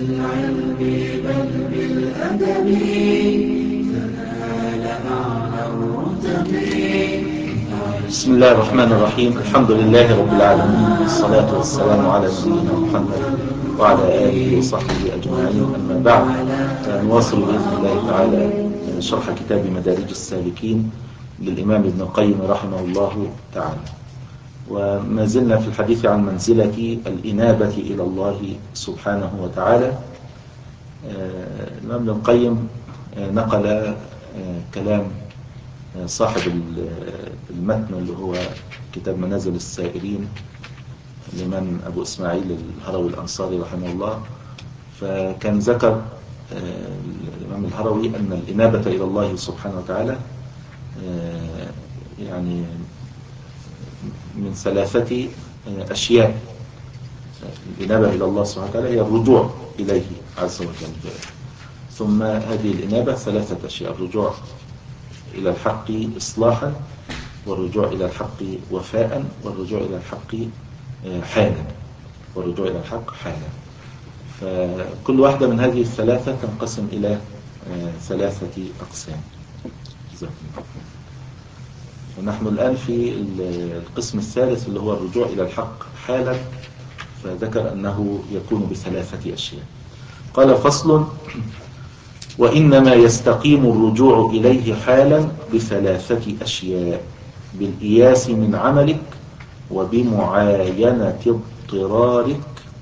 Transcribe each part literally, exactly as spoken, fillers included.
بالعلم بل بالأدب تنال أعلى الرتب. بسم الله الرحمن الرحيم. الحمد لله رب العالمين، والصلاة والسلام على نبينا محمد وعلى آله وصحبه أجمعين، أما بعد. نواصل بإذن الله تعالى شرح كتاب مدارج السالكين للإمام ابن القيم رحمه الله تعالى، وما زلنا في الحديث عن منزلة الإنابة إلى الله سبحانه وتعالى. الإمام ابن القيم نقل كلام صاحب المتن اللي هو كتاب منازل السائرين لمن أبو إسماعيل الهروي الأنصاري رحمه الله. فكان ذكر الإمام الهروي أن الإنابة إلى الله سبحانه وتعالى يعني من ثلاثة أشياء. الإنابة إلى الله سبحانه وتعالى هي الرجوع إليه عز وجل، ثم هذه الإنابة ثلاثة أشياء: الرجوع إلى الحق إصلاحا، والرجوع إلى الحق وفاء، والرجوع إلى الحق حالا والرجوع إلى الحق حالا. فكل واحدة من هذه الثلاثة تنقسم إلى ثلاثة أقسام. ونحن الآن في القسم الثالث اللي هو الرجوع إلى الحق حالا، فذكر أنه يكون بثلاثة أشياء. قال: فصل: وإنما يستقيم الرجوع إليه حالا بثلاثة أشياء: بالإياس من عملك، وبمعاينة اضطرارك،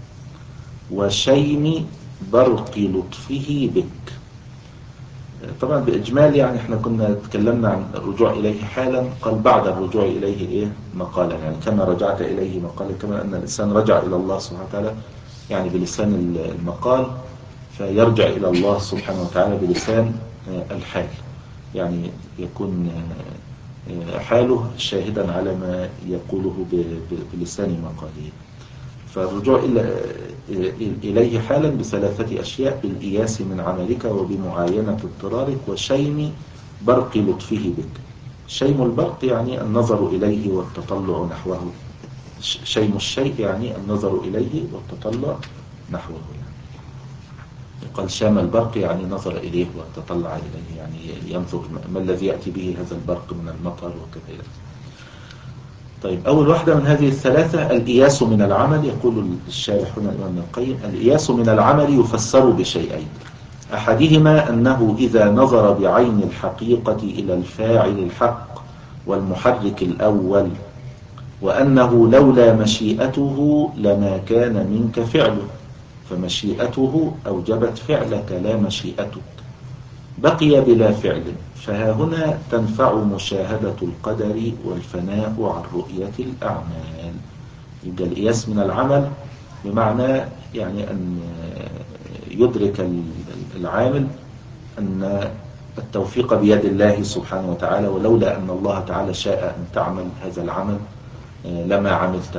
وشيم برق لطفه بك. طبعا بإجمال يعني احنا كنا تكلمنا عن الرجوع إليه حالا، قال بعد الرجوع إليه إيه مقالا، يعني كما رجعت إليه مقالا، كما أن الإنسان رجع إلى الله سبحانه وتعالى يعني بلسان المقال، فيرجع إلى الله سبحانه وتعالى بلسان الحال، يعني يكون حاله شاهدا على ما يقوله بلسان مقاله. فالرجوع إليه حالا بثلاثة أشياء: بالإياس من عملك، وبمعاينة اضطرارك، وشيم برق لطفه بك. شيم البرق يعني النظر إليه والتطلع نحوه. شيم الشيء يعني النظر إليه والتطلع نحوه. يعني قال شام البرق يعني نظر إليه وتطلع إليه، يعني ينظر ما الذي يأتي به هذا البرق من المطر وكذا. طيب، أول واحدة من هذه الثلاثة الإياس من العمل. يقول الشارح هنا الإمام ابن القيم: الإياس من العمل يفسر بشيئين: أحدهما أنه إذا نظر بعين الحقيقة إلى الفاعل الحق والمحرك الأول، وأنه لولا مشيئته لما كان منك فعله، فمشيئته أوجبت فعلك لا مشيئتك، بقي بلا فعل. فها هنا تنفع مشاهدة القدر والفناء عن رؤية الأعمال. يبقى الإياس من العمل بمعنى يعني أن يدرك العامل أن التوفيق بيد الله سبحانه وتعالى، ولولا أن الله تعالى شاء أن تعمل هذا العمل لما عملته.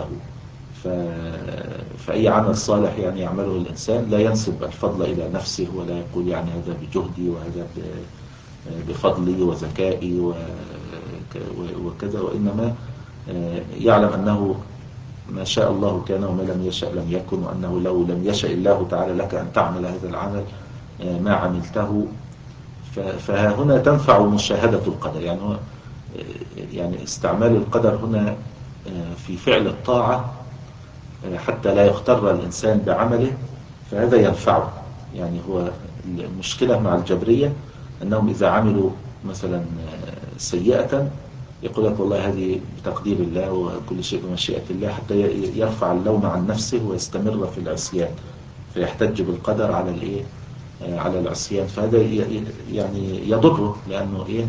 فأي عمل صالح يعني يعمله الإنسان لا ينسب الفضل إلى نفسه، ولا يقول يعني هذا بجهدي وهذا بفضلي وذكائي وكذا، وإنما يعلم أنه ما شاء الله كان وما لم يشأ لم يكن، وأنه لو لم يشأ الله تعالى لك أن تعمل هذا العمل ما عملته. فها هنا تنفع مشاهدة القدر، يعني هو يعني استعمال القدر هنا في فعل الطاعة حتى لا يغتر الإنسان بعمله، فهذا ينفعه. يعني هو المشكلة مع الجبرية أنهم إذا عملوا مثلا سيئة يقول لك والله هذه بتقدير الله وكل شيء بمشيئة الله، حتى يرفع اللوم عن نفسه ويستمر في العصيان، فيحتج بالقدر على الإيه على العصيان. فهذا يعني يضره، لأنه إيه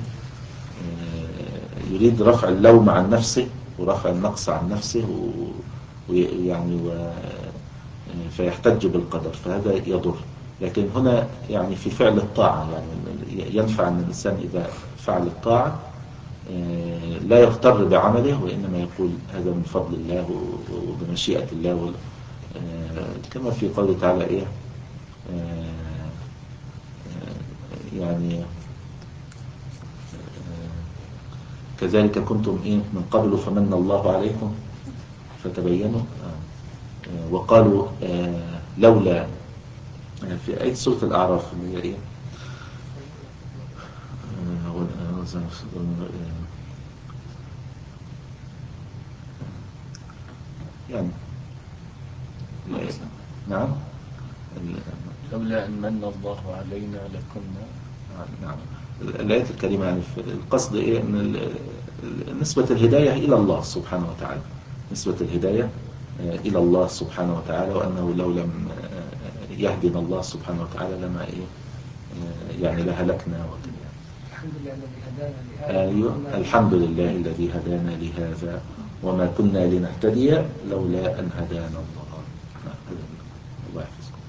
يريد رفع اللوم عن نفسه ورفع النقص عن نفسه، ويعني و فيحتج بالقدر، فهذا يضر. لكن هنا يعني في فعل الطاعة يعني ينفع أن الإنسان إذا فعل الطاعة لا يغتر بعمله، وإنما يقول هذا من فضل الله وبمشيئة الله، كما في قوله تعالى إيه يعني كذلك كنتم إيه من قبل فمن الله عليكم فتبينوا، وقالوا لولا في آية سورة الأعراف اللي هي إيه؟ يعني نعم لولا أن من الله علينا لكنا. نعم الآيات الكريمة يعني القصد إيه؟ أن نسبة الهداية إلى الله سبحانه وتعالى، نسبة الهداية إلى الله سبحانه وتعالى، وأنه لو لم يهدنا الله سبحانه وتعالى لما إيه يعني لهلكنا وكذا. الحمد لله الذي هدانا لهذا. أيوة الحمد لله الذي هدانا لهذا وما كنا لنهتدي لولا أن هدانا الله. الله يحفظكم.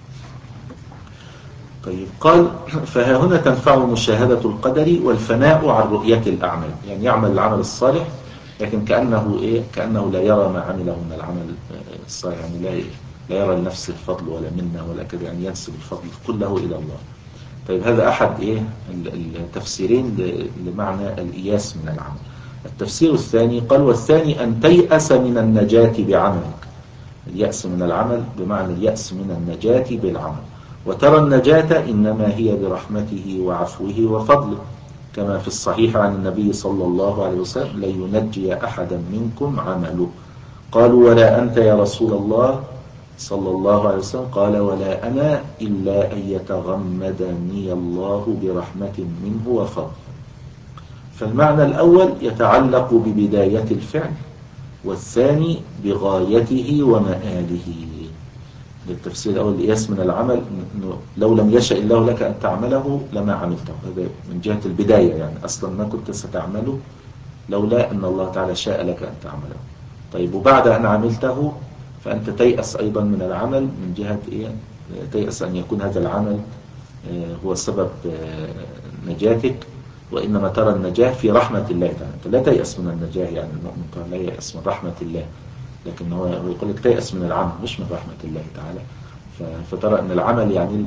طيب قال فها هنا تنفع مشاهدة القدر والفناء عن رؤية الأعمال، يعني يعمل العمل الصالح لكن كأنه إيه كأنه لا يرى ما عمله من العمل الصالح، يعني لا لا يرى لنفسه الفضل ولا منا ولا كذا، يعني ينسب الفضل كله إلى الله. طيب هذا أحد إيه التفسيرين لمعنى الإياس من العمل. التفسير الثاني قال والثاني أن تيأس من النجاة بعملك، اليأس من العمل بمعنى اليأس من النجاة بالعمل، وترى النجاة إنما هي برحمته وعفوه وفضله، كما في الصحيح عن النبي صلى الله عليه وسلم لينجي أحدا منكم عمله. قالوا ولا أنت يا رسول الله صلى الله عليه وسلم؟ قال ولا أنا إلا أن يتغمدني الله برحمة منه وفضل. فالمعنى الأول يتعلق ببداية الفعل، والثاني بغايته ومآله. للتفسير الأول الإياس من العمل إنه لو لم يشاء الله لك أن تعمله لما عملته، هذا من جهة البداية، يعني أصلا ما كنت ستعمله لولا أن الله تعالى شاء لك أن تعمله. طيب وبعد أن عملته فأنت تيأس أيضا من العمل من جهة إيه؟ تيأس أن يكون هذا العمل هو سبب نجاتك، وإنما ترى النجاة في رحمة الله تعالى. أنت لا تيأس من النجاة، يعني المؤمن لا ييأس من رحمة الله، لكن هو يقول لك تيأس من العمل مش من رحمة الله تعالى. فترى أن العمل يعني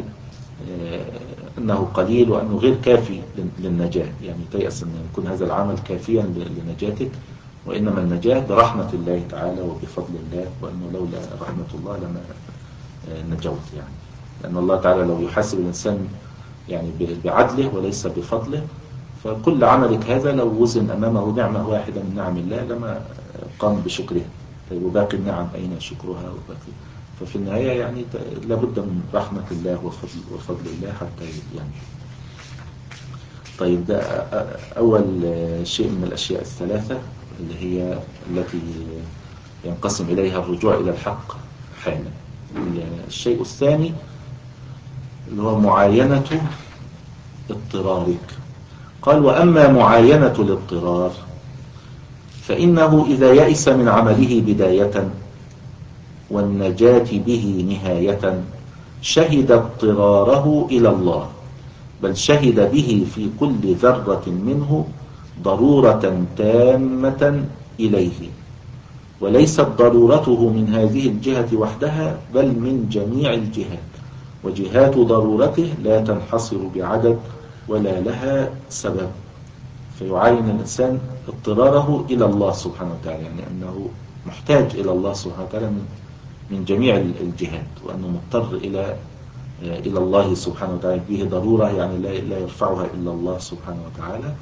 أنه قليل وأنه غير كافي للنجاة، يعني تيأس أن يكون هذا العمل كافيا لنجاتك، وإنما النجاة برحمة الله تعالى وبفضل الله، وأنه لولا رحمة الله لما نجوت، يعني لأن الله تعالى لو يحاسب الإنسان يعني بعدله وليس بفضله، فكل عملك هذا لو وزن أمامه نعمة واحدة من نعم الله لما قام بشكرها. طيب وباقي النعم أين شكرها؟ وباقي ففي النهاية يعني لابد من رحمة الله وفضل, وفضل الله حتى ينجو. طيب ده أول شيء من الأشياء الثلاثة اللي هي التي ينقسم إليها الرجوع إلى الحق حالا. الشيء الثاني اللي هو معاينة اضطرارك. قال وأما معاينة الاضطرار فإنه إذا يئس من عمله بداية والنجاة به نهاية شهد اضطراره إلى الله، بل شهد به في كل ذرة منه ضرورة تامة إليه، وليست ضرورته من هذه الجهة وحدها بل من جميع الجهات، وجهات ضرورته لا تنحصر بعدد ولا لها سبب. فيعاين الإنسان اضطراره إلى الله سبحانه وتعالى، يعني أنه محتاج إلى الله سبحانه وتعالى من من جميع الجهات، وأنه مضطر إلى إلى الله سبحانه وتعالى به ضرورة، يعني لا يرفعها إلا الله سبحانه وتعالى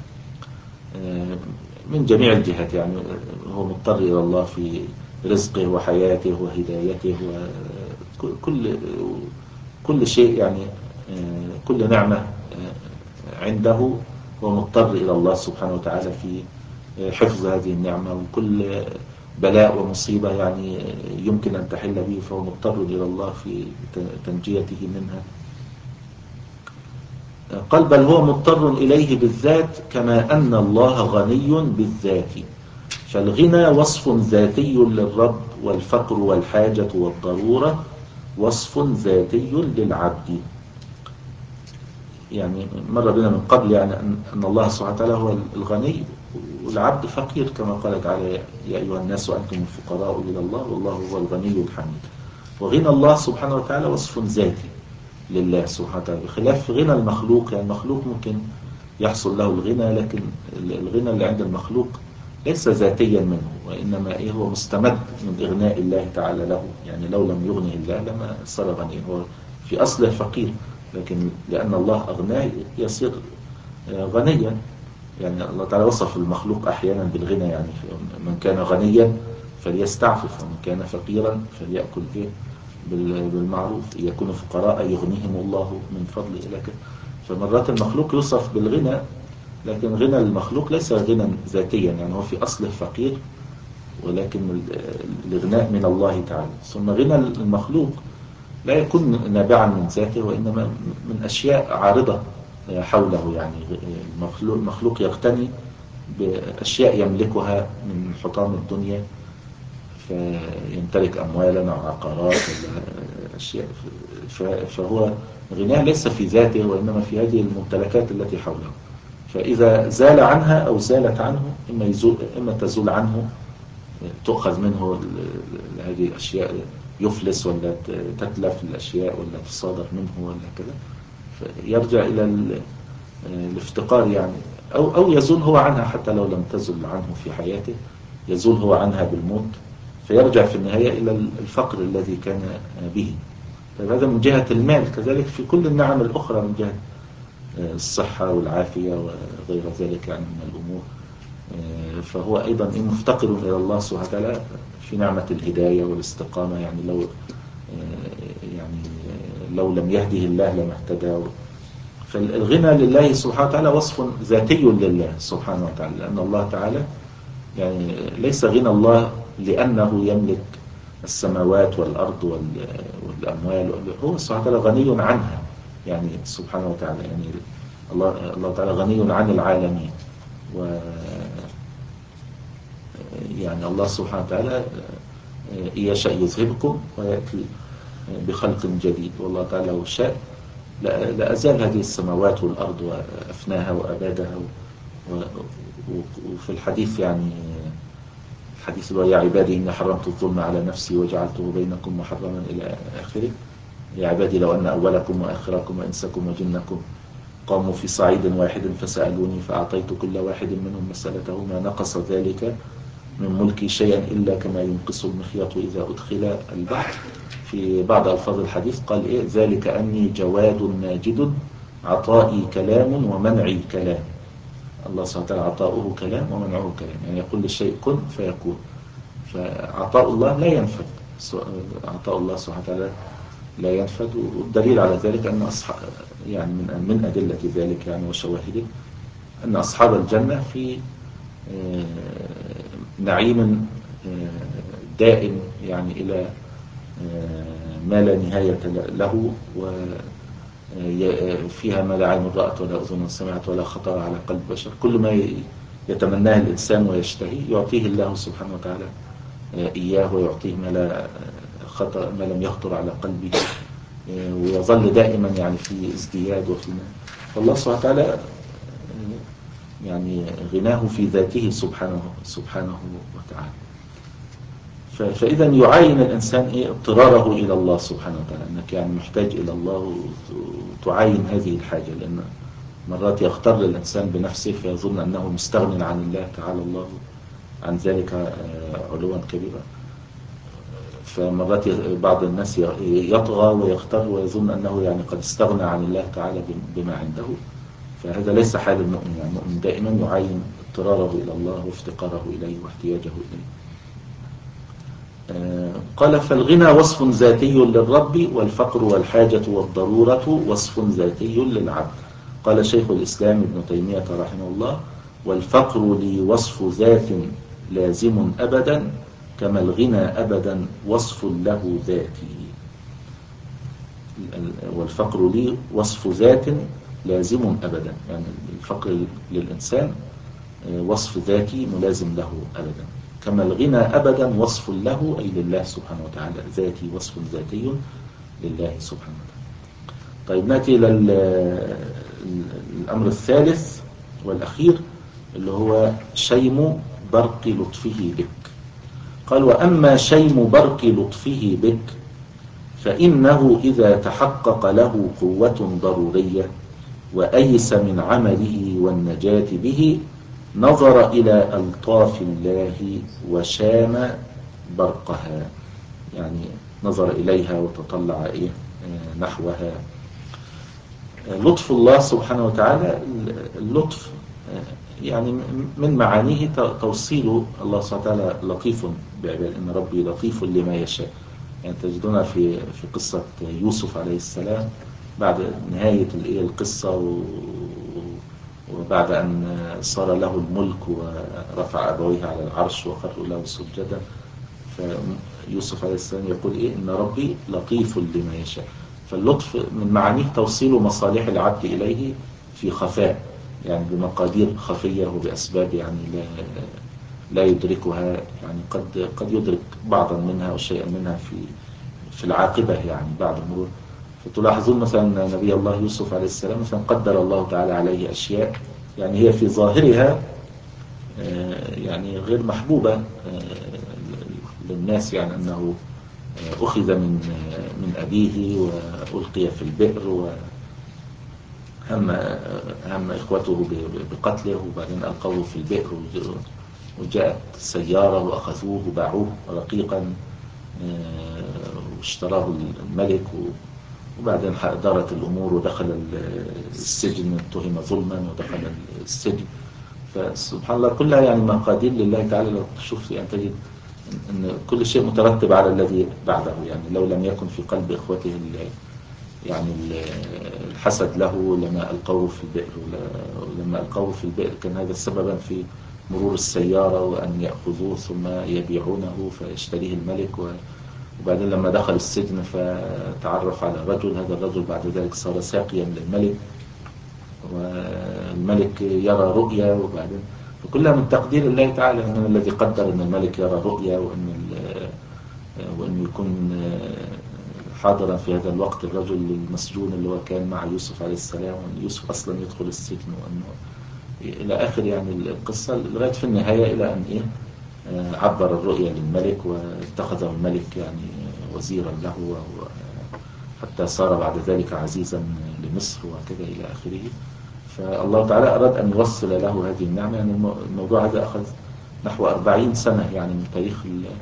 من جميع الجهات، يعني هو مضطر إلى الله في رزقه وحياته وهدايته وكل كل شيء، يعني كل نعمة عنده هو مضطر إلى الله سبحانه وتعالى في حفظ هذه النعمة، وكل بلاء ومصيبة يعني يمكن أن تحل به فهو مضطر إلى الله في تنجيته منها. قال بل هو مضطر إليه بالذات كما أن الله غني بالذات، فالغنى وصف ذاتي للرب، والفقر والحاجة والضرورة وصف ذاتي للعبد. يعني مر بنا من قبل يعني أن الله سبحانه وتعالى هو الغني والعبد فقير، كما قال تعالى يا أيها الناس وأنتم الفقراء إلى الله والله هو الغني الحميد. وغنى الله سبحانه وتعالى وصف ذاتي لله سبحانه وتعالى، بخلاف غنى المخلوق. يعني المخلوق ممكن يحصل له الغنى، لكن الغنى اللي عند المخلوق ليس ذاتيا منه، وإنما إيه هو مستمد من إغناء الله تعالى له، يعني لو لم يغنه الله لما صار غنيا. هو في أصله فقير، لكن لأن الله أغناه يصير غنيا. يعني الله تعالى وصف المخلوق أحيانا بالغنى، يعني من كان غنيا فليستعفف ومن كان فقيرا فليأكل إيه بالمعروف، يكون فقراء يغنيهم الله من فضل إلى كده. فمرات المخلوق يوصف بالغنى، لكن غنى المخلوق ليس غنى ذاتيا، يعني هو في أصله فقير، ولكن الغناء من الله تعالى. ثم غنى المخلوق لا يكون نابعا من ذاته، وإنما من أشياء عارضة حوله. يعني المخلوق, المخلوق يغتني بأشياء يملكها من حطام الدنيا، فيمتلك أموالا أو عقارات ولا أشياء، فهو غناه ليس في ذاته وإنما في هذه الممتلكات التي حوله. فإذا زال عنها أو زالت عنه، إما, يزول إما تزول عنه، تؤخذ منه هذه الأشياء، يفلس ولا تتلف الأشياء ولا تصادر منه ولا كذا، فيرجع إلى الافتقار يعني، أو, أو يزول هو عنها حتى لو لم تزل عنه في حياته، يزول هو عنها بالموت، فيرجع في النهاية إلى الفقر الذي كان به. هذا من جهة المال. كذلك في كل النعم الأخرى من جهة الصحة والعافية وغير ذلك يعني من الأمور، فهو أيضا مفتقر إلى الله سبحانه وتعالى في نعمة الهداية والاستقامة. يعني لو يعني لو لم يهده الله لما اهتدى. فالغنى لله سبحانه وتعالى وصف ذاتي لله سبحانه وتعالى، لأن الله تعالى يعني ليس غنى الله لأنه يملك السماوات والأرض والأموال، هو سبحانه وتعالى غني عنها يعني سبحانه وتعالى. يعني الله الله تعالى غني عن العالمين، و يعني الله سبحانه وتعالى إن يشاء يذهبكم ويأتي بخلق جديد، والله تعالى لو شاء لأزال هذه السماوات والأرض وأفناها وأبادها. وفي الحديث يعني الحديث يا عبادي إني حرمت الظلم على نفسي وجعلته بينكم محرما إلى آخره. يا عبادي لو أن أولكم وآخركم وإنسكم وجنكم قاموا في صعيد واحد فسألوني فأعطيت كل واحد منهم مسألته ما نقص ذلك من ملكي شيئا إلا كما ينقص المخيط إذا أدخل البحر. في بعض ألفاظ الحديث قال إيه ذلك أني جواد ماجد عطائي كلام ومنعي كلام. الله سبحانه وتعالى عطاؤه كلام ومنعه كلام، يعني يقول للشيء كن فيكون. فعطاء الله لا ينفد، عطاء الله سبحانه وتعالى لا ينفد. والدليل على ذلك أن أصحاب يعني من من أدلة ذلك يعني وشواهده أن أصحاب الجنة في نعيم دائم يعني إلى ما لا نهاية له، وفيها ما لا عين رأت ولا أذن سمعت ولا خطر على قلب بشر. كل ما يتمناه الإنسان ويشتهي يعطيه الله سبحانه وتعالى إياه، ويعطيه ما لا خطر ما لم يخطر على قلبه، ويظل دائما يعني في ازدياد وفي ما. فالله سبحانه وتعالى يعني غناه في ذاته سبحانه سبحانه وتعالى. فإذا يعاين الإنسان إيه اضطراره إلى الله سبحانه وتعالى، أنك يعني محتاج إلى الله وتعاين هذه الحاجة، لأن مرات يغتر الإنسان بنفسه فيظن أنه مستغن عن الله تعالى الله عن ذلك علوا كبيرا. فمرات بعض الناس يطغى ويغتر ويظن أنه يعني قد استغنى عن الله تعالى بما عنده، فهذا ليس حال المؤمن. يعني المؤمن دائما يعاين اضطراره إلى الله وافتقاره إليه واحتياجه إليه. قال فالغنى وصف ذاتي للرب، والفقر والحاجة والضرورة وصف ذاتي للعبد. قال شيخ الإسلام ابن تيمية رحمه الله والفقر لي وصف ذات لازم أبدا كما الغنى أبدا وصف له ذاتي. والفقر لي وصف ذات لازم أبدا، يعني الفقر للإنسان وصف ذاتي ملازم له أبدا، كما الغنى أبدا وصف له أي لله سبحانه وتعالى، ذاتي وصف ذاتي لله سبحانه وتعالى. طيب نأتي إلى الأمر الثالث والأخير اللي هو شيم برق لطفه بك. قال وأما شيم برق لطفه بك فإنه إذا تحقق له قوة ضرورية وأيس من عمله والنجاة به نظر إلى ألطاف الله وشام برقها، يعني نظر إليها وتطلع إيه نحوها. لطف الله سبحانه وتعالى، اللطف يعني من معانيه توصيل الله سبحانه وتعالى لطيف بعباده، إن ربي لطيف لما يشاء. يعني تجدون في في قصة يوسف عليه السلام بعد نهاية القصة، وبعد أن صار له الملك ورفع أبويه على العرش وخروا له سجدا، فيوسف عليه السلام يقول إيه؟ إن ربي لطيف لما يشاء. فاللطف من معانيه توصيل مصالح العبد إليه في خفاء، يعني بمقادير خفية وبأسباب يعني لا لا يدركها، يعني قد قد يدرك بعضا منها أو شيئا منها في في العاقبة يعني بعد مرور. فتلاحظون مثلا نبي الله يوسف عليه السلام مثلا قدر الله تعالى عليه أشياء يعني هي في ظاهرها يعني غير محبوبة للناس، يعني أنه أخذ من من أبيه وألقي في البئر، وهم هم إخوته بقتله، وبعدين ألقوه في البئر، وجاءت سيارة وأخذوه وباعوه رقيقا واشتراه الملك، وبعدين دارت الأمور ودخل السجن، اتهم ظلما ودخل السجن. فسبحان الله كلها يعني مقادير لله تعالى. لو تشوف يعني تجد أن كل شيء مترتب على الذي بعده، يعني لو لم يكن في قلب إخوته يعني الحسد له لما ألقوه في البئر، ولما ألقوه في البئر كان هذا سببا في مرور السيارة وأن يأخذوه ثم يبيعونه فيشتريه الملك. وبعدين لما دخل السجن فتعرف على رجل، هذا الرجل بعد ذلك صار ساقيا للملك، والملك يرى رؤيا، وبعدين فكلها من تقدير الله تعالى، أن الذي قدر أن الملك يرى رؤيا وأن وأن يكون حاضرا في هذا الوقت الرجل المسجون اللي هو كان مع يوسف عليه السلام، وأن يوسف أصلا يدخل السجن، وأنه إلى آخر يعني القصة لغاية في النهاية إلى أن إيه عبر الرؤيا للملك واتخذه الملك يعني وزيرا له، حتى صار بعد ذلك عزيزا لمصر وكذا إلى آخره. فالله تعالى أراد أن يوصل له هذه النعمة. يعني الموضوع هذا أخذ نحو أربعين سنة يعني من تاريخ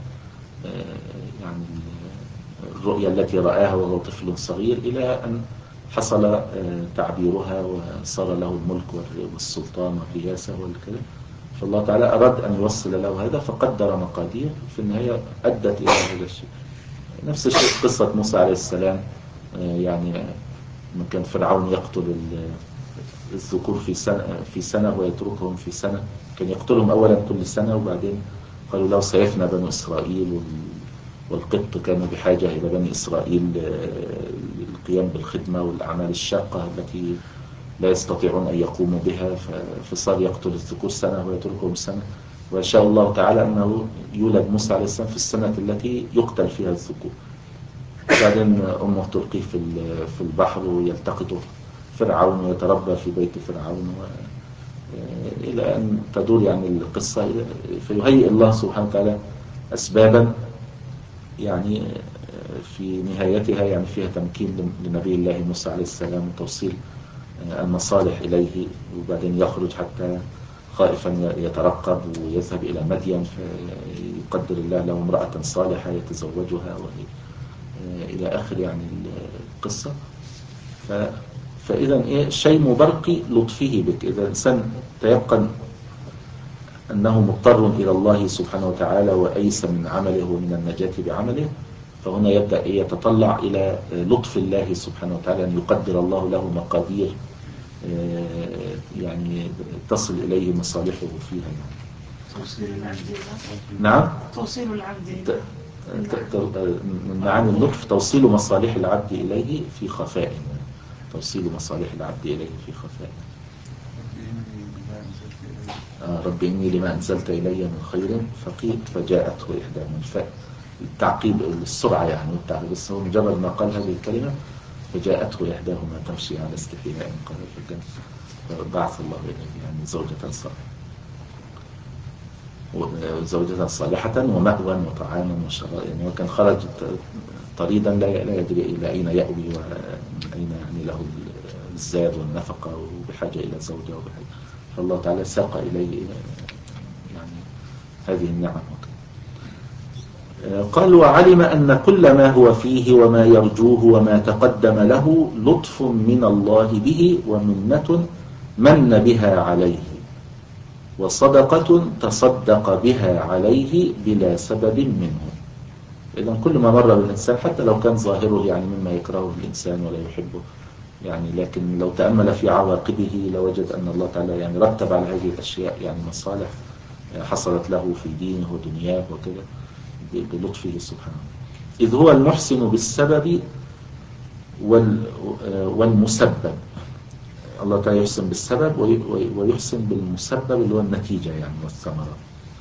يعني الرؤيا التي رآها وهو طفل صغير إلى أن حصل تعبيرها وصار له الملك والسلطان والرياسة والكلام. فالله تعالى أراد أن يوصل له هذا فقدر مقادير في النهاية أدت إلى هذا الشيء. نفس الشيء قصة موسى عليه السلام، يعني كان فرعون يقتل الذكور في سنة في سنة ويتركهم في سنة، كان يقتلهم أولا كل سنة، وبعدين قالوا له سيفنى بنو إسرائيل، والقبط كانوا بحاجة إلى بني إسرائيل للقيام بالخدمة والأعمال الشاقة التي لا يستطيعون أن يقوموا بها، فصار يقتل الذكور سنة ويتركهم سنة. وشاء الله تعالى أنه يولد موسى عليه السلام في السنة التي يقتل فيها الذكور، وبعدين أمه تلقيه في البحر ويلتقطه فرعون ويتربى في بيت فرعون، إلى أن تدور يعني القصة. فيهيئ الله سبحانه وتعالى أسبابا يعني في نهايتها يعني فيها تمكين لنبي الله موسى عليه السلام وتوصيل المصالح إليه، وبعدين يخرج حتى خائفا يترقب ويذهب إلى مدين فيقدر الله له امرأة صالحة يتزوجها إلى آخر يعني القصة. فإذا إيه شيء مبرقي لطفه بك، إذا الإنسان تيقن أنه مضطر إلى الله سبحانه وتعالى وأيس من عمله ومن النجاة بعمله، فهنا يبدأ إيه يتطلع إلى لطف الله سبحانه وتعالى، أن يقدر الله له مقادير يعني تصل إليه مصالحه فيها يعني. توصيل العبد. نعم، توصيل العبد من معاني اللطف توصيل مصالح العبد إليه في خفاء، توصيل مصالح العبد إليه في خفاء. آه رب إني لما أنزلت إلي من خير فقير فجاءته إحداهما. التعقيب السرعة يعني التعقيب، بس هو مجرد ما قال هذه الكلمة فجاءته إحداهما تمشي على استحياء قال فجاء فبعث الله إليه يعني زوجة صالحة، زوجة صالحة ومأوى وطعاما وشراب، يعني وكان خرج طريدا لا يدري إلى أين يأوي ومن أين يعني له الزاد والنفقة، وبحاجة إلى زوجة وبحاجة. فالله تعالى ساق إليه يعني هذه النعم. قال وعلم أن كل ما هو فيه وما يرجوه وما تقدم له لطف من الله به ومنة من بها عليه وصدقة تصدق بها عليه بلا سبب منه. إذن كل ما مر بالإنسان حتى لو كان ظاهره يعني مما يكرهه الإنسان ولا يحبه يعني، لكن لو تأمل في عواقبه لوجد أن الله تعالى يعني رتب على هذه الأشياء يعني مصالح حصلت له في دينه ودنياه وكذا بلطفه سبحانه، إذ هو المحسن بالسبب والمسبب. الله تعالى يحسن بالسبب ويحسن بالمسبب اللي هو النتيجة يعني والثمرة.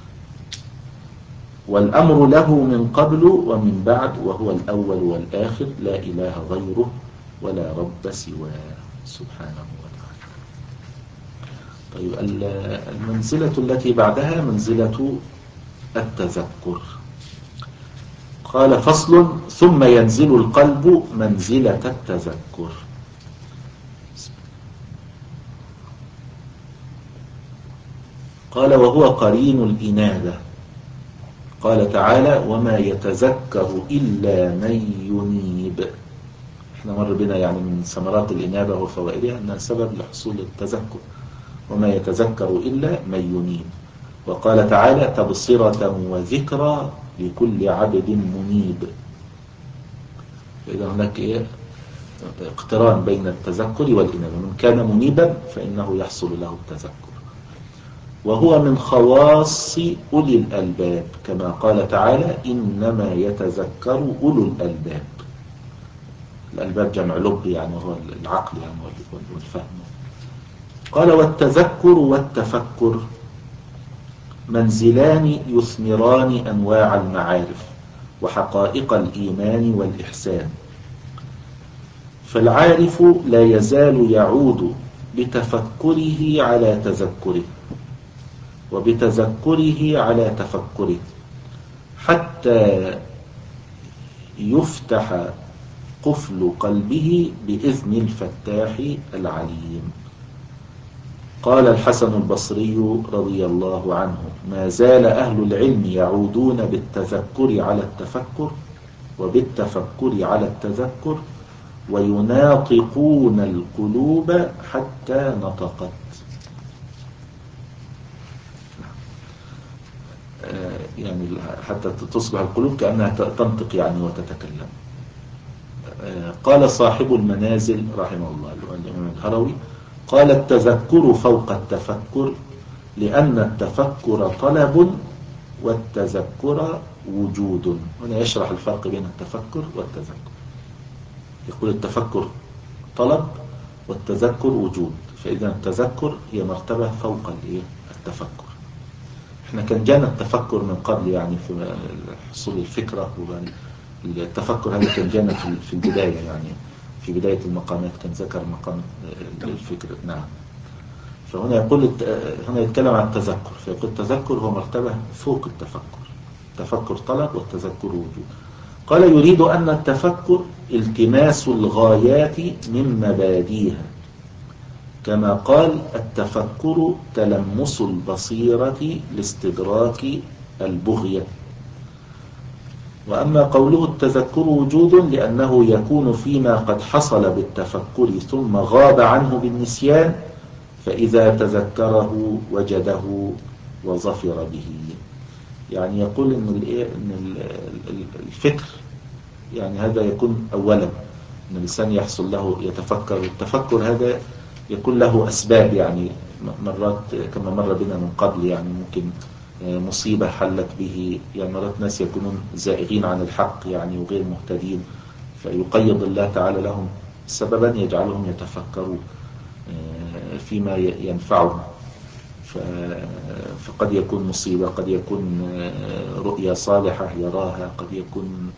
والأمر له من قبل ومن بعد وهو الأول والآخر لا إله غيره ولا رب سواه سبحانه وتعالى. طيب المنزلة التي بعدها منزلة التذكر. قال فصل ثم ينزل القلب منزلة التذكر. قال وهو قرين الإنابة. قال تعالى وما يتذكر إلا من ينيب. احنا مر بنا يعني من ثمرات الإنابة وفوائدها أنها سبب لحصول التذكر، وما يتذكر إلا من ينيب. وقال تعالى تبصرة وذكرى لكل عبد منيب. إذا هناك إيه اقتران بين التذكر والإنابة، من كان منيبا فإنه يحصل له التذكر. وهو من خواص أولي الألباب كما قال تعالى إنما يتذكر أولو الألباب. الألباب جمع لب يعني وهو العقل يعني والفهم. قال والتذكر والتفكر منزلان يثمران أنواع المعارف وحقائق الإيمان والإحسان. فالعارف لا يزال يعود بتفكره على تذكره وبتذكره على تفكره حتى يفتح قفل قلبه بإذن الفتاح العليم. قال الحسن البصري رضي الله عنه ما زال أهل العلم يعودون بالتذكر على التفكر وبالتفكر على التذكر ويناطقون القلوب حتى نطقت. يعني حتى تصبح القلوب كأنها تنطق يعني وتتكلم. قال صاحب المنازل رحمه الله الإمام الهروي قال التذكر فوق التفكر لأن التفكر طلب والتذكر وجود. هنا يشرح الفرق بين التفكر والتذكر. يقول التفكر طلب والتذكر وجود، فإذا التذكر هي مرتبة فوق التفكر. احنا كان جانا التفكر من قبل يعني في حصول الفكرة، والتفكر هذا كان جانا في البداية يعني في بداية المقامات كان ذكر مقام الفكر. نعم. فهنا يقول هنا يتكلم عن التذكر، فيقول التذكر هو مرتبة فوق التفكر. التفكر طلب والتذكر وجود. قال يريد أن التفكر التماس الغايات من مباديها كما قال التفكر تلمس البصيرة لاستدراك البغية. وأما قوله التذكر وجود لأنه يكون فيما قد حصل بالتفكر ثم غاب عنه بالنسيان، فإذا تذكره وجده وظفر به. يعني يقول إن الفكر يعني هذا يكون أولا إن الإنسان يحصل له يتفكر، والتفكر هذا يكون له أسباب يعني مرات كما مر بنا من قبل يعني ممكن مصيبة حلت به يعني مرات ناس يكونون زائغين عن الحق يعني وغير مهتدين فيقيض الله تعالى لهم سببا يجعلهم يتفكروا فيما ينفعهم. فقد يكون مصيبة، قد يكون رؤيا صالحة يراها، قد يكون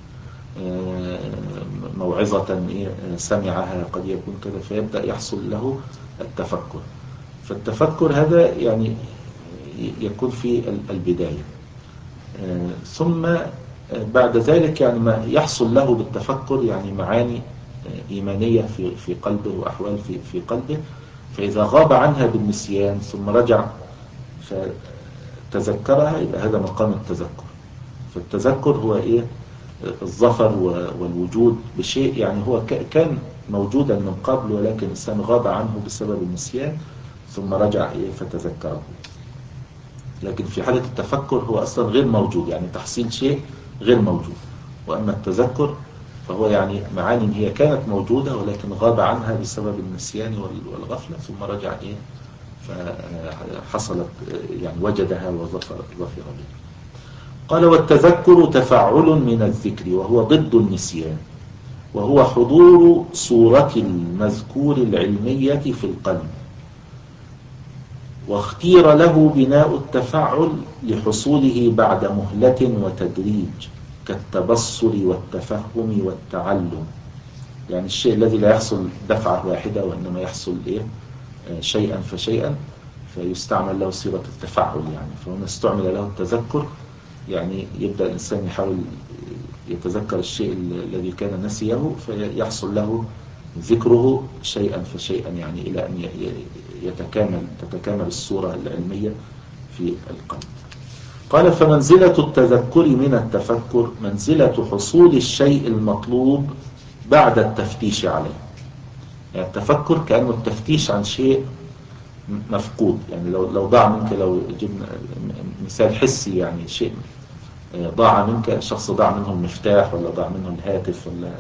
موعظة سمعها، قد يكون كذا فيبدأ يحصل له التفكر. فالتفكر هذا يعني يكون في البداية، ثم بعد ذلك يعني ما يحصل له بالتفكر يعني معاني إيمانية في في قلبه وأحوال في في قلبه، فإذا غاب عنها بالنسيان ثم رجع فتذكرها يبقى هذا مقام التذكر. فالتذكر هو إيه؟ الظفر والوجود بشيء يعني هو كان موجودا من قبل، ولكن الإنسان غاب عنه بسبب النسيان ثم رجع إيه فتذكره. لكن في حالة التفكر هو أصلا غير موجود، يعني تحصيل شيء غير موجود. وأما التذكر فهو يعني معاني هي كانت موجودة ولكن غاب عنها بسبب النسيان والغفلة ثم رجع إيه فحصلت يعني وجدها وظفر ظفر بها. قال والتذكر تفعل من الذكر وهو ضد النسيان، وهو حضور صورة المذكور العلمية في القلب، واختير له بناء التفعل لحصوله بعد مهلة وتدريج كالتبصر والتفهم والتعلم. يعني الشيء الذي لا يحصل دفعة واحدة وإنما يحصل إيه شيئا فشيئا فيستعمل له صيغة التفعل. يعني فهنا استعمل له التذكر، يعني يبدأ الإنسان يحاول يتذكر الشيء الذي كان نسيه فيحصل له ذكره شيئا فشيئا، يعني إلى أن يتكامل تتكامل الصورة العلمية في القلب. قال فمنزلة التذكر من التفكر منزلة حصول الشيء المطلوب بعد التفتيش عليه. يعني التفكر كأنه التفتيش عن شيء مفقود، يعني لو لو ضاع منك، لو جبنا مثال حسي يعني شيء ضاع منك، شخص ضاع منه المفتاح ولا ضاع منه الهاتف ولا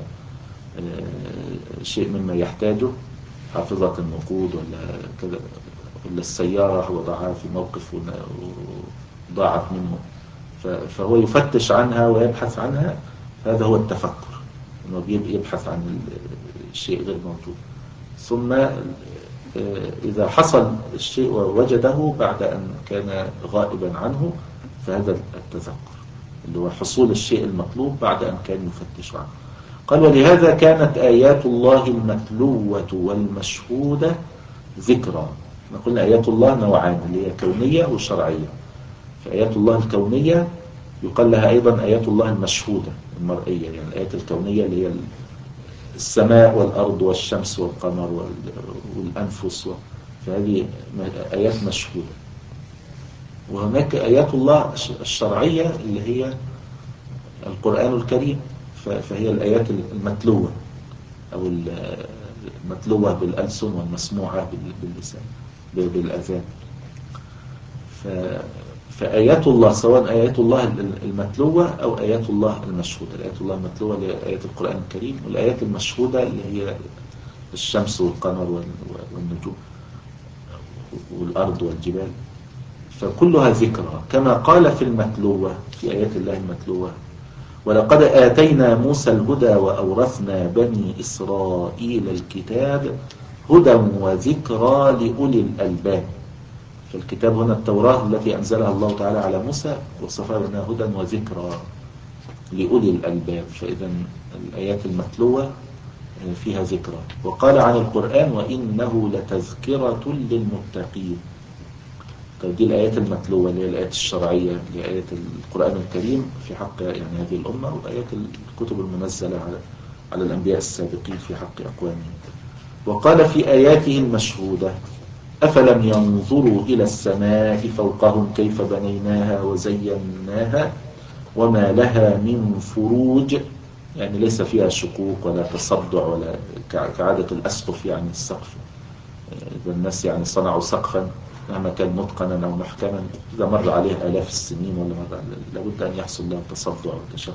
شيء مما يحتاجه، حافظة النقود ولا كذا، ولا السيارة هو ضاعها في موقف وضاعت منه، فهو يفتش عنها ويبحث عنها. هذا هو التفكر، انه يبحث عن الشيء غير موجود. ثم إذا حصل الشيء ووجده بعد أن كان غائبا عنه فهذا التذكر اللي هو حصول الشيء المطلوب بعد أن كان يفتش عنه. قال ولهذا كانت آيات الله المتلوة والمشهودة ذكرى. قلنا آيات الله نوعان، اللي هي كونية وشرعية. فآيات الله الكونية يقال لها أيضا آيات الله المشهودة المرئية، يعني الآيات الكونية اللي هي السماء والأرض والشمس والقمر والأنفس، فهذه آيات مشهودة. وهناك آيات الله الشرعية اللي هي القرآن الكريم، فهي الآيات المتلوة أو المتلوة بالألسن والمسموعة باللسان بالأذان. فآيات الله سواء آيات الله المتلوة أو آيات الله المشهودة. آيات الله المتلوة اللي هي آيات القرآن الكريم، والآيات المشهودة اللي هي الشمس والقمر والنجوم والأرض والجبال، فكلها ذكرى. كما قال في المتلوة في آيات الله المتلوة ولقد آتينا موسى الهدى وأورثنا بني إسرائيل الكتاب هدى وذكرى لأولي الألباب. فالكتاب هنا التوراة التي أنزلها الله تعالى على موسى وصفها لنا هدى وذكرى لأولي الألباب. فإذا الآيات المتلوة فيها ذكرى. وقال عن القرآن وإنه لتذكرة للمتقين. طيب دي الآيات المتلوة اللي هي الآيات الشرعية لآيات القرآن الكريم في حق يعني هذه الأمة، وآيات الكتب المنزلة على على الأنبياء السابقين في حق أقوامهم. وقال في آياته المشهودة أفلم ينظروا إلى السماء فوقهم كيف بنيناها وزيناها وما لها من فروج، يعني ليس فيها شقوق ولا تصدع ولا كعادة الأسقف، يعني السقف إذا الناس يعني صنعوا سقفا مهما كان متقنا أو محكما إذا مر عليه آلاف السنين ولا مر لابد أن يحصل له تصدع وتشقق.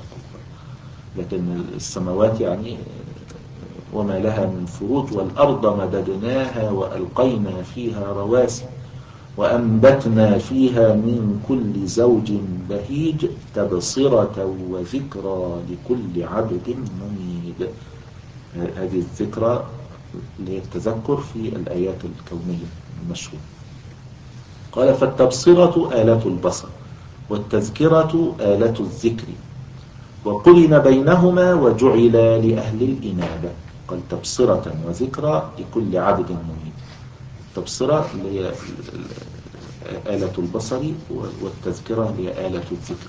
لكن السماوات يعني وما لها من فروج والأرض مددناها وألقينا فيها رواسي وأنبتنا فيها من كل زوج بهيج تبصرة وذكرى لكل عبد منيب. هذه الذكرى اللي هي التذكر في الآيات الكونية المشهورة. قال فالتبصرة آلة البصر والتذكرة آلة الذكر وقرن بينهما وجعل لأهل الإنابة. قال تبصرة وذكرى لكل عبد منيب. التبصرة اللي هي آلة البصر والتذكرة اللي هي آلة الذكر.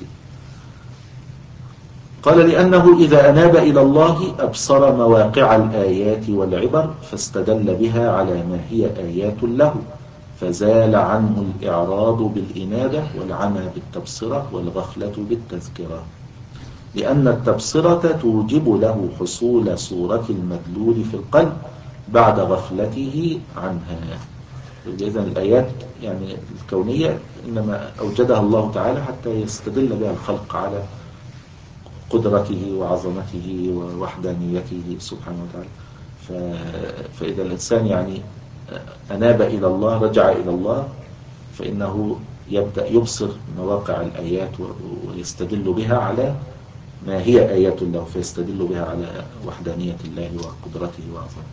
قال لأنه إذا أناب إلى الله أبصر مواقع الآيات والعبر فاستدل بها على ما هي آيات له، فزال عنه الإعراض بالإنابة والعمى بالتبصرة والغفلة بالتذكرة، لأن التبصرة توجب له حصول صورة المدلول في القلب بعد غفلته عنها. إذن الآيات يعني الكونية إنما أوجدها الله تعالى حتى يستدل بها الخلق على قدرته وعظمته ووحدانيته سبحانه وتعالى. فإذا الإنسان يعني أناب إلى الله، رجع إلى الله، فإنه يبدأ يبصر مواقع الآيات ويستدل بها على ما هي آيات له، فيستدل بها على وحدانية الله وقدرته وعظمته.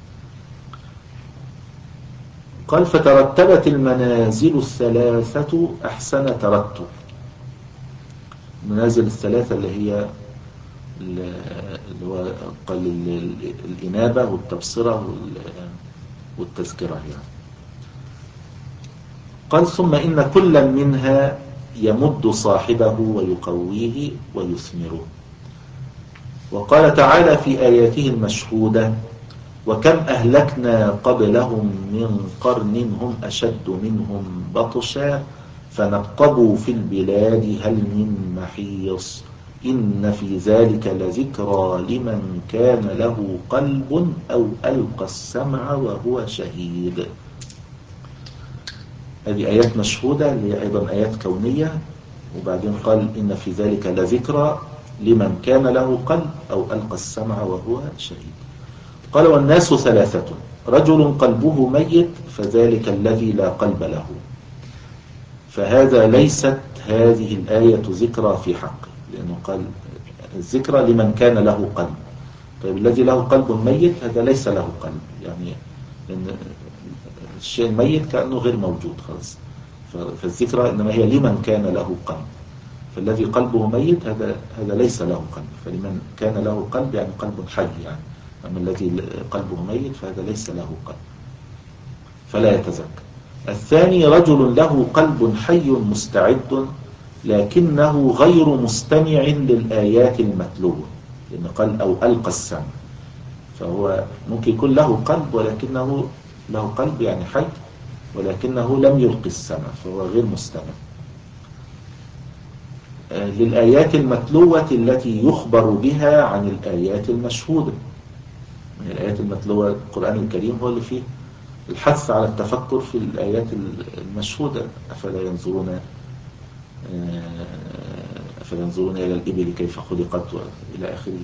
قال فترتبت المنازل الثلاثة أحسن ترتب. المنازل الثلاثة اللي هي اللي هو قال الإنابة والتبصرة والتذكرة يعني. قال ثم إن كل منها يمد صاحبه ويقويه ويثمره. وقال تعالى في آياته المشهودة وكم أهلكنا قبلهم من قرن هم أشد منهم بطشا فنقبوا في البلاد هل من محيص إن في ذلك لذكرى لمن كان له قلب أو ألقى السمع وهو شهيد. هذه آيات مشهودة اللي هي أيضا آيات كونية. وبعدين قال إن في ذلك لذكرى لمن كان له قلب أو ألقى السمع وهو شهيد. قال والناس ثلاثة، رجل قلبه ميت فذلك الذي لا قلب له، فهذا ليست هذه الآية ذكرى في حقه، لأنه قال الذكرى لمن كان له قلب. طيب الذي له قلب ميت هذا ليس له قلب، يعني لأن الشيء الميت كأنه غير موجود خلاص، فالذكرى إنما هي لمن كان له قلب. فالذي قلبه ميت هذا هذا ليس له قلب، فلمن كان له قلب يعني قلب حي يعني. أما الذي قلبه ميت فهذا ليس له قلب فلا يتذكر. الثاني رجل له قلب حي مستعد لكنه غير مستمع للآيات المتلوة، لأنه قال أو ألقى السمع، فهو ممكن يكون له قلب ولكنه له قلب يعني حي ولكنه لم يلقي السمع، فهو غير مستمع للآيات المتلوة التي يخبر بها عن الآيات المشهودة. من الآيات المتلوة القرآن الكريم هو اللي فيه الحث على التفكر في الآيات المشهودة. أفلا ينظرون أفلا ينظرون إلى الإبل كيف خلقت إلى آخره.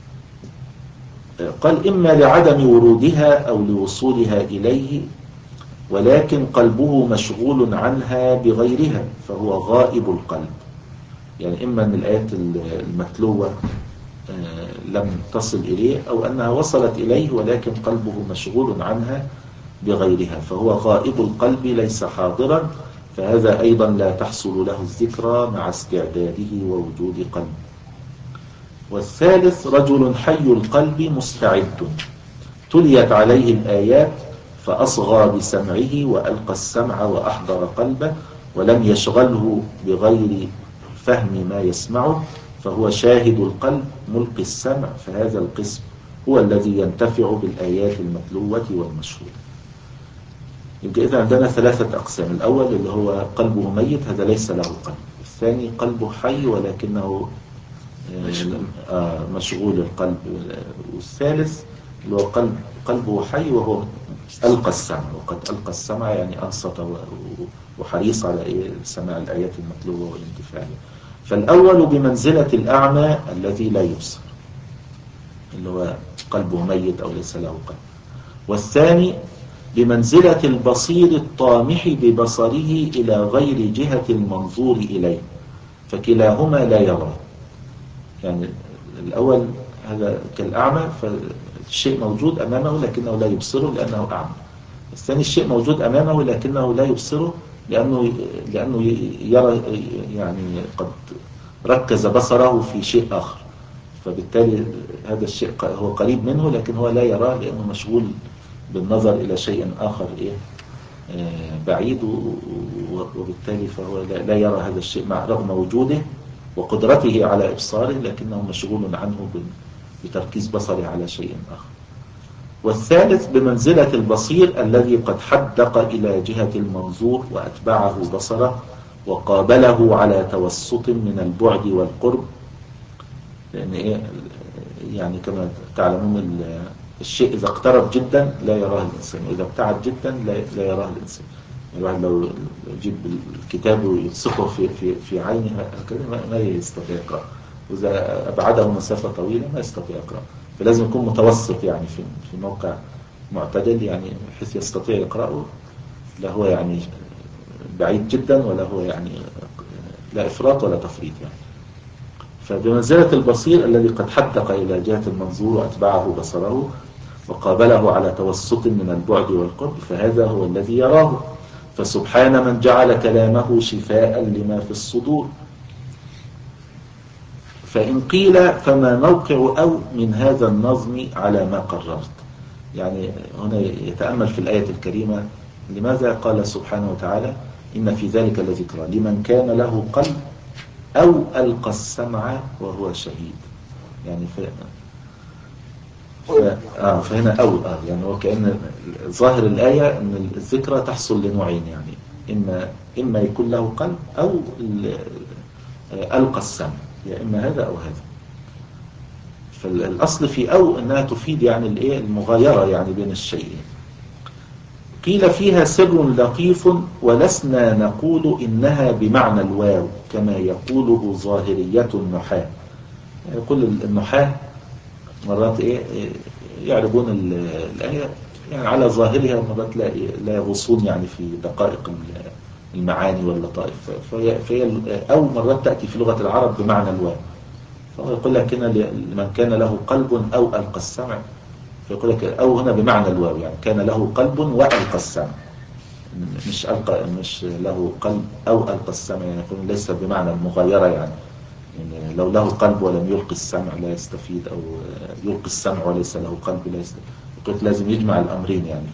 قال إما لعدم ورودها أو لوصولها إليه ولكن قلبه مشغول عنها بغيرها فهو غائب القلب. يعني إما أن الآيات المتلوة لم تصل إليه أو أنها وصلت إليه ولكن قلبه مشغول عنها بغيرها فهو غائب القلب ليس حاضرا، فهذا أيضا لا تحصل له الذكرى مع استعداده ووجود قلب. والثالث رجل حي القلب مستعد تليت عليه الآيات فأصغى بسمعه وألقى السمع وأحضر قلبه ولم يشغله بغير فهم ما يسمعه فهو شاهد القلب ملقي السمع، فهذا القسم هو الذي ينتفع بالآيات المتلوة والمشهودة. يبقى إذا عندنا ثلاثة أقسام. الأول اللي هو قلبه ميت هذا ليس له قلب. الثاني قلبه حي ولكنه مشغول القلب. والثالث اللي هو قلب قلبه حي وهو ألقى السمع، وقد ألقى السمع يعني أنصت وحريص على سماع الآيات المتلوة والانتفاع. فالأول بمنزلة الأعمى الذي لا يبصر اللي هو قلبه ميت أو ليس له قلب. والثاني بمنزلة البصير الطامح ببصره إلى غير جهة المنظور إليه فكلاهما لا يرى. يعني الأول هذا كالأعمى فالشيء موجود أمامه لكنه لا يبصره لأنه أعمى. الثاني الشيء موجود أمامه لكنه لا يبصره لأنه لأنه يرى يعني قد ركز بصره في شيء آخر، فبالتالي هذا الشيء هو قريب منه لكن هو لا يراه لأنه مشغول بالنظر إلى شيء آخر إيه بعيد، وبالتالي فهو لا يرى هذا الشيء مع رغم وجوده وقدرته على إبصاره لكنه مشغول عنه بتركيز بصره على شيء آخر. والثالث بمنزلة البصير الذي قد حدق إلى جهة المنظور وأتبعه بصره وقابله على توسط من البعد والقرب. لأن إيه يعني كما تعلمون الشيء إذا اقترب جدا لا يراه الإنسان، وإذا ابتعد جدا لا لا يراه الإنسان. الواحد لو يجيب الكتاب ويلصقه في في في عينه هكذا ما يستطيع يقرأ، وإذا أبعده مسافة طويلة ما يستطيع يقرأ. فلازم يكون متوسط يعني في في موقع معتدل، يعني بحيث يستطيع يقرأه، لا هو يعني بعيد جدا ولا هو يعني لا إفراط ولا تفريط يعني. فبمنزلة البصير الذي قد حدق إلى جهة المنظور وأتبعه بصره وقابله على توسط من البعد والقرب، فهذا هو الذي يراه. فسبحان من جعل كلامه شفاء لما في الصدور. فإن قيل فما موقع أو من هذا النظم على ما قررت؟ يعني هنا يتأمل في الآية الكريمة، لماذا قال سبحانه وتعالى إن في ذلك لذكرى لمن كان له قلب أو ألقى السمع وهو شهيد. يعني ف... ف... آه فهنا أو آه يعني هو كأن ظاهر الآية أن الذكرى تحصل لنوعين، يعني إما إما يكون له قلب أو ألقى السمع، يا إما هذا أو هذا. فالأصل في أو أنها تفيد يعني الإيه المغايرة يعني بين الشيئين. قيل فيها سر لطيف ولسنا نقول إنها بمعنى الواو كما يقوله ظاهرية النحاة. يقول النحاة مرات إيه يعربون الآية يعني على ظاهرها، مرات لا لا يغوصون يعني في دقائق المعاني واللطائف. فهي, فهي أو مرات تأتي في لغة العرب بمعنى الواو. فهو يقول لك هنا لمن كان له قلب أو ألقى السمع، فيقول لك أو هنا بمعنى الواو، يعني كان له قلب وألقى السمع، مش ألقى مش له قلب أو ألقى السمع، يعني يكون ليس بمعنى المغايرة يعني. يعني لو له قلب ولم يلقي السمع لا يستفيد، أو يلقي السمع وليس له قلب لا يستفيد. قلت لازم يجمع الأمرين يعني.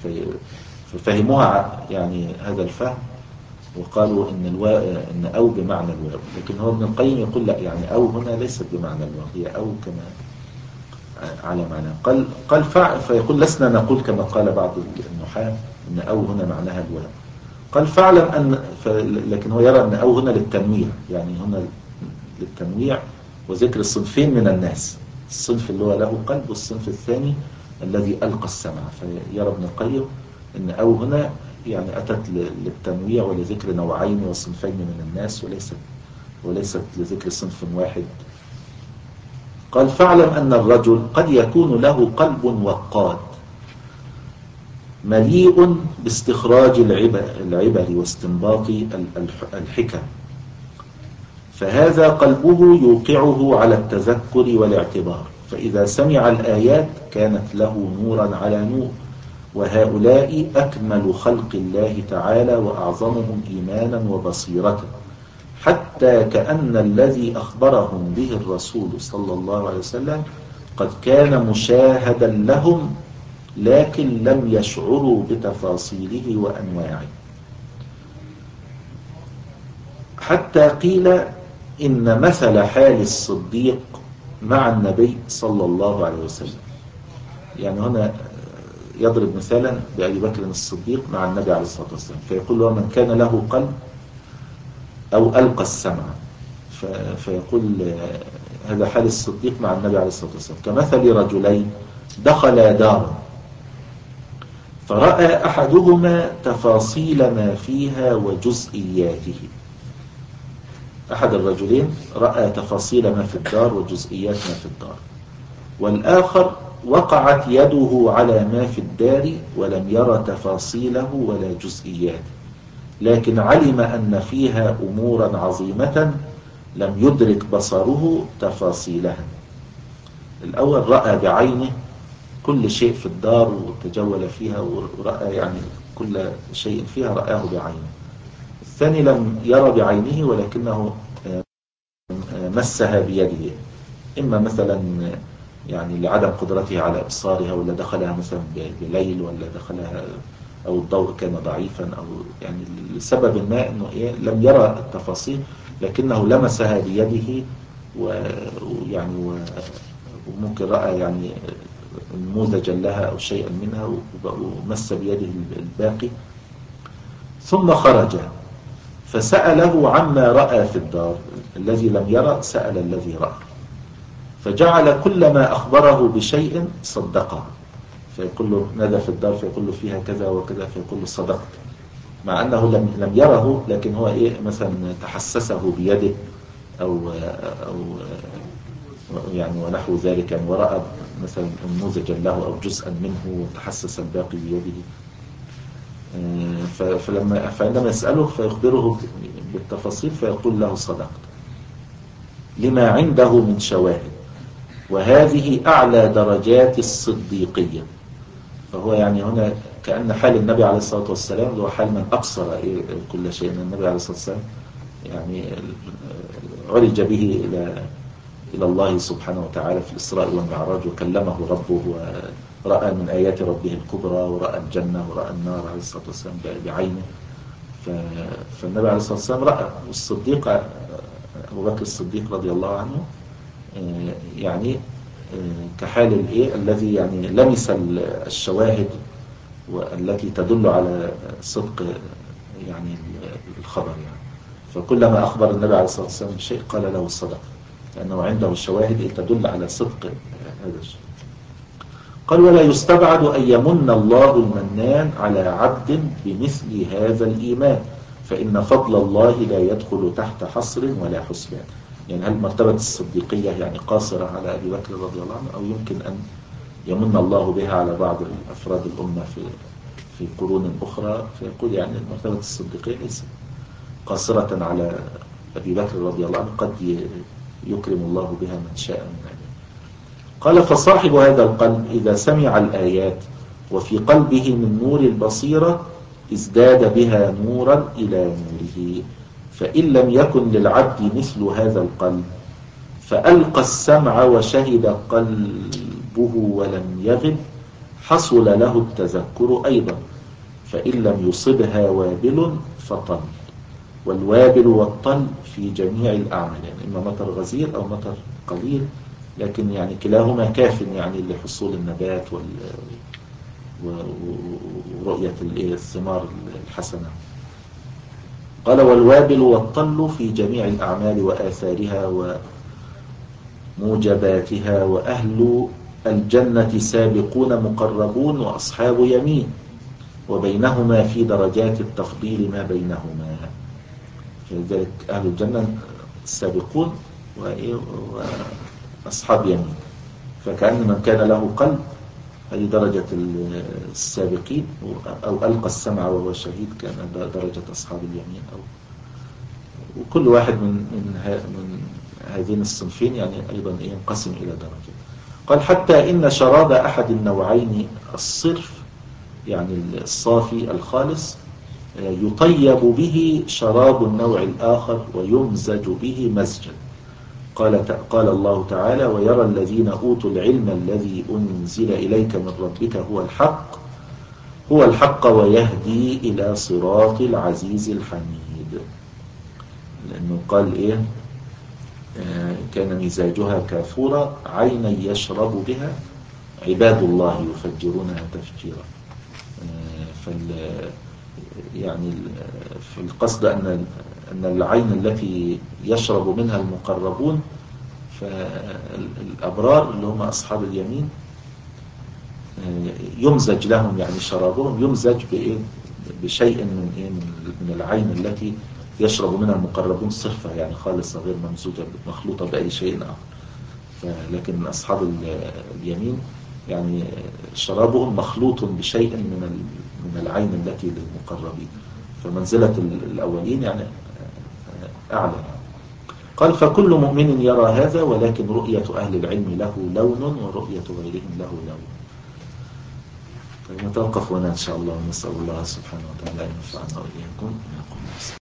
ففهموها يعني هذا الفهم وقالوا إن الواو إن أو بمعنى الواو. لكن هو ابن القيم يقول لا، يعني أو هنا ليست بمعنى الواو، هي أو كما على معنى قال قال فعل. فيقول لسنا نقول كما قال بعض النحاة إن أو هنا معناها الواو. قال فاعلم أن لكن هو يرى أن أو هنا للتنويع، يعني هنا للتنويع وذكر الصنفين من الناس، الصنف اللي هو له قلب والصنف الثاني الذي ألقى السمع. فيرى ابن القيم أن أو هنا يعني أتت للتنويع ولذكر نوعين وصنفين من الناس، وليست وليست لذكر صنف واحد. قال فاعلم أن الرجل قد يكون له قلب وقاد مليء باستخراج العبر واستنباط الحكم، فهذا قلبه يوقعه على التذكر والاعتبار، فإذا سمع الآيات كانت له نورا على نور. وهؤلاء أكمل خلق الله تعالى وأعظمهم إيمانا وبصيرة، حتى كأن الذي أخبرهم به الرسول صلى الله عليه وسلم قد كان مشاهدا لهم، لكن لم يشعروا بتفاصيله وأنواعه. حتى قيل إن مثل حال الصديق مع النبي صلى الله عليه وسلم، يعني هنا يضرب مثالا بأبي بكر الصديق مع النبي عليه الصلاة والسلام، فيقول له من كان له قلب أو ألقى السمع، فيقول هذا حال الصديق مع النبي عليه الصلاة والسلام كمثل رجلين دخلا دارا فرأى أحدهما تفاصيل ما فيها وجزئياته. أحد الرجلين رأى تفاصيل ما في الدار وجزئيات ما في الدار، والآخر وقعت يده على ما في الدار ولم يرى تفاصيله ولا جزئياته، لكن علم أن فيها أمورا عظيمة لم يدرك بصره تفاصيلها. الأول رأى بعينه كل شيء في الدار وتجول فيها ورأى يعني كل شيء فيها رآه بعينه. الثاني لم يرى بعينه ولكنه مسها بيده، إما مثلا يعني لعدم قدرته على إبصارها، ولا دخلها مثلا بليل، ولا دخلها أو الضوء كان ضعيفا، أو يعني لسبب ما إنه إيه لم يرى التفاصيل لكنه لمسها بيده، ويعني وممكن رأى يعني نموذجا لها أو شيئا منها ومس بيده الباقي. ثم خرج فسأله عما رأى في الدار. الذي لم يرى سأل الذي رأى، فجعل كل ما أخبره بشيء صدقه، فيقول له ماذا في الدار؟ فيقول له فيها كذا وكذا، فيقول له صدقت، مع أنه لم لم يره، لكن هو إيه مثلا تحسسه بيده أو أو يعني ونحو ذلك، يعني ورأى مثلا نموذجا له أو جزءا منه وتحسس الباقي بيده. فلما فعندما يسأله فيخبره بالتفاصيل فيقول له صدقت لما عنده من شواهد، وهذه أعلى درجات الصديقية. فهو يعني هنا كأن حال النبي عليه الصلاة والسلام هو حال من أبصر إيه كل شيء. النبي عليه الصلاة والسلام يعني عرج به إلى إلى الله سبحانه وتعالى في الإسراء والمعراج، وكلمه ربه ورأى من آيات ربه الكبرى، ورأى الجنة ورأى النار عليه الصلاة والسلام بعينه. فالنبي عليه الصلاة والسلام رأى. والصديق أبو بكر الصديق رضي الله عنه يعني كحال الإيه الذي يعني لمس الشواهد والتي تدل على صدق يعني الخبر يعني. فكلما أخبر النبي عليه الصلاة والسلام بشيء قال له الصدق، لأنه عنده الشواهد تدل على صدق هذا الشيء. قال ولا يستبعد أن يمن الله المنان على عبد بمثل هذا الإيمان، فإن فضل الله لا يدخل تحت حصر ولا حسبان. يعني هل مرتبة الصديقية يعني قاصرة على أبي بكر رضي الله عنه، أو يمكن أن يمن الله بها على بعض أفراد الأمة في في قرون أخرى؟ فيقول يعني مرتبة الصديقية ليست قاصرة على أبي بكر رضي الله عنه، قد يكرم الله بها من شاء من عباده. قال فصاحب هذا القلب إذا سمع الآيات وفي قلبه من نور البصيرة ازداد بها نورا إلى نوره، فإن لم يكن للعبد مثل هذا القلب فألقى السمع وشهد قلبه ولم يغب حصل له التذكر أيضا، فإن لم يصبها وابل فطل، والوابل والطل في جميع الأعمال، يعني إما مطر غزير أو مطر قليل، لكن يعني كلاهما كاف يعني لحصول النبات ورؤية الثمار الحسنة. قال والوابل والطل في جميع الأعمال وآثارها وموجباتها، وأهل الجنة سابقون مقربون وأصحاب يمين، وبينهما في درجات التفضيل ما بينهما. فلذلك أهل الجنة السابقون وأصحاب يمين، فكأن من كان له قلب هذه درجة السابقين، أو ألقى السمع وهو شهيد كان درجة أصحاب اليمين، أو وكل واحد من من, من هذين الصنفين يعني أيضا ينقسم إلى درجة. قال حتى إن شراب أحد النوعين الصرف يعني الصافي الخالص يطيب به شراب النوع الآخر ويمزج به مزجا. قال قال الله تعالى ويرى الذين أوتوا العلم الذي أنزل إليك من ربك هو الحق هو الحق ويهدي إلى صراط العزيز الحميد. لأنه قال إيه آه كان مزاجها كافورا عينا يشرب بها عباد الله يفجرونها تفجيرا. آه فال يعني في القصد أن أن العين التي يشرب منها المقربون فالأبرار اللي هم أصحاب اليمين يمزج لهم يعني شرابهم يمزج بشيء من من العين التي يشرب منها المقربون صرفة يعني خالصة غير ممزوجة مخلوطة بأي شيء آخر. لكن أصحاب اليمين يعني شرابهم مخلوط بشيء من من العين التي للمقربين، فمنزلة الأولين يعني أعلى. قال فكل مؤمن يرى هذا، ولكن رؤية أهل العلم له لون ورؤية غيرهم له لون. طيب نتوقف هنا إن شاء الله، ونسأل الله سبحانه وتعالى أن ينفعنا وإياكم.